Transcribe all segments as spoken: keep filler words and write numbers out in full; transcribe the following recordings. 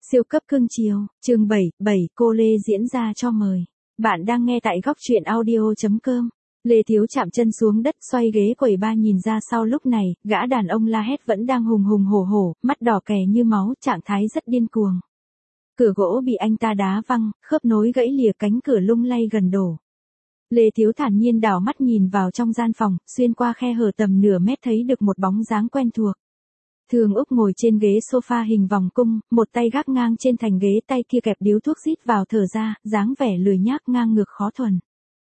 Siêu cấp cưng chiều, chương bảy, bảy, cô Lê diễn ra cho mời. Bạn đang nghe tại góc truyện audio.com. Lê Thiếu chạm chân xuống đất xoay ghế quầy ba nhìn ra sau lúc này, gã đàn ông la hét vẫn đang hùng hùng hổ hổ, mắt đỏ kè như máu, trạng thái rất điên cuồng. Cửa gỗ bị anh ta đá văng, khớp nối gãy lìa, cánh cửa lung lay gần đổ. Lê Thiếu thản nhiên đảo mắt nhìn vào trong gian phòng, xuyên qua khe hở tầm nửa mét thấy được một bóng dáng quen thuộc. Thường Úc ngồi trên ghế sofa hình vòng cung, một tay gác ngang trên thành ghế, tay kia kẹp điếu thuốc rít vào thở ra, dáng vẻ lười nhác ngang ngược khó thuần.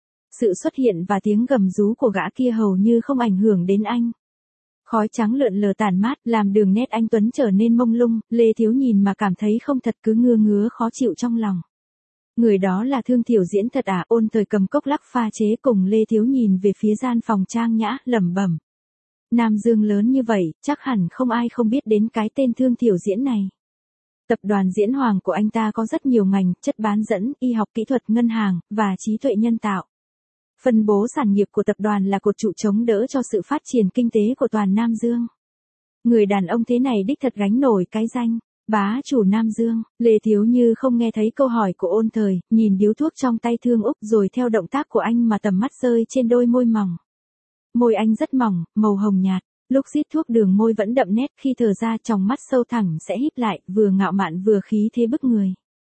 Sự xuất hiện và tiếng gầm rú của gã kia hầu như không ảnh hưởng đến anh. Khói trắng lượn lờ tản mát, làm đường nét anh tuấn trở nên mông lung, Lê Thiếu nhìn mà cảm thấy không thật, cứ ngứa ngứa khó chịu trong lòng. Người đó là Thương Thiểu Diễn thật à? Ôn Thời cầm cốc lắc pha chế cùng Lê Thiếu nhìn về phía gian phòng trang nhã, lẩm bẩm. Nam Dương lớn như vậy, chắc hẳn không ai không biết đến cái tên Thương Thiểu Diễn này. Tập đoàn Diễn Hoàng của anh ta có rất nhiều ngành, chất bán dẫn, y học kỹ thuật, ngân hàng, và trí tuệ nhân tạo. Phân bố sản nghiệp của tập đoàn là cột trụ chống đỡ cho sự phát triển kinh tế của toàn Nam Dương. Người đàn ông thế này đích thật gánh nổi cái danh bá chủ Nam Dương. Lê Thiếu như không nghe thấy câu hỏi của Ôn Thời, nhìn điếu thuốc trong tay Thương Úc rồi theo động tác của anh mà tầm mắt rơi trên đôi môi mỏng. Môi anh rất mỏng, màu hồng nhạt, lúc rít thuốc đường môi vẫn đậm nét, khi thở ra tròng mắt sâu thẳm sẽ híp lại, vừa ngạo mạn vừa khí thế bức người.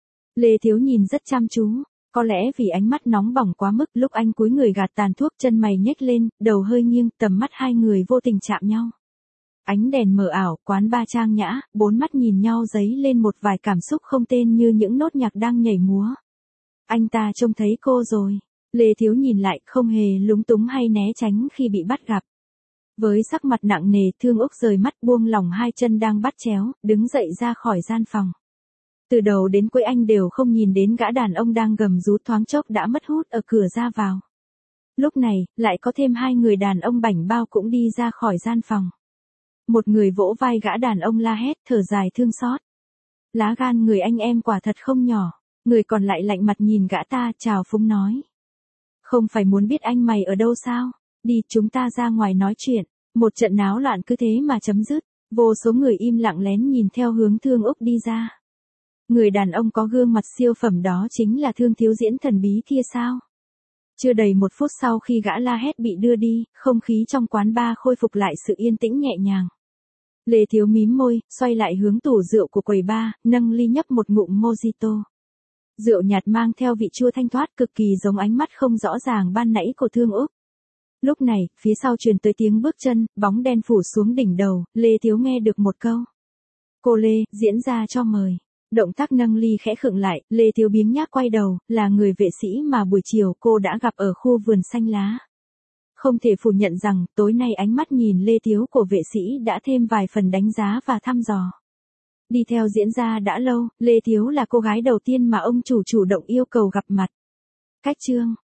Lê Thiếu nhìn rất chăm chú, có lẽ vì ánh mắt nóng bỏng quá mức, lúc anh cúi người gạt tàn thuốc, chân mày nhếch lên, đầu hơi nghiêng, tầm mắt hai người vô tình chạm nhau. Ánh đèn mờ ảo, quán ba trang nhã, bốn mắt nhìn nhau dấy lên một vài cảm xúc không tên như những nốt nhạc đang nhảy múa. Anh ta trông thấy cô rồi. Lê Thiếu nhìn lại, không hề lúng túng hay né tránh khi bị bắt gặp. Với sắc mặt nặng nề, Thương Úc rời mắt, buông lỏng hai chân đang bắt chéo, đứng dậy ra khỏi gian phòng. Từ đầu đến cuối anh đều không nhìn đến gã đàn ông đang gầm rú, thoáng chốc đã mất hút ở cửa ra vào. Lúc này, lại có thêm hai người đàn ông bảnh bao cũng đi ra khỏi gian phòng. Một người vỗ vai gã đàn ông la hét, thở dài thương xót. Lá gan người anh em quả thật không nhỏ. Người còn lại lạnh mặt nhìn gã ta, chào phúng nói. Không phải muốn biết anh mày ở đâu sao? Đi, chúng ta ra ngoài nói chuyện. Một trận náo loạn cứ thế mà chấm dứt. Vô số người im lặng lén nhìn theo hướng Thương Úc đi ra. Người đàn ông có gương mặt siêu phẩm đó chính là Thương Thiếu Diễn thần bí kia sao? Chưa đầy một phút sau khi gã la hét bị đưa đi, không khí trong quán bar khôi phục lại sự yên tĩnh nhẹ nhàng. Lê Thiếu mím môi, xoay lại hướng tủ rượu của quầy bar, nâng ly nhấp một ngụm mojito. Rượu nhạt mang theo vị chua thanh thoát, cực kỳ giống ánh mắt không rõ ràng ban nãy của Thương Úc. Lúc này, phía sau truyền tới tiếng bước chân, bóng đen phủ xuống đỉnh đầu, Lê Thiếu nghe được một câu. Cô Lê, diễn ra cho mời. Động tác nâng ly khẽ khựng lại, Lê Thiếu biếng nhác quay đầu, là người vệ sĩ mà buổi chiều cô đã gặp ở khu vườn xanh lá. Không thể phủ nhận rằng, tối nay ánh mắt nhìn Lê Thiếu của vệ sĩ đã thêm vài phần đánh giá và thăm dò. Đi theo diễn ra đã lâu, Lê Thiếu là cô gái đầu tiên mà ông chủ chủ động yêu cầu gặp mặt. Cách chương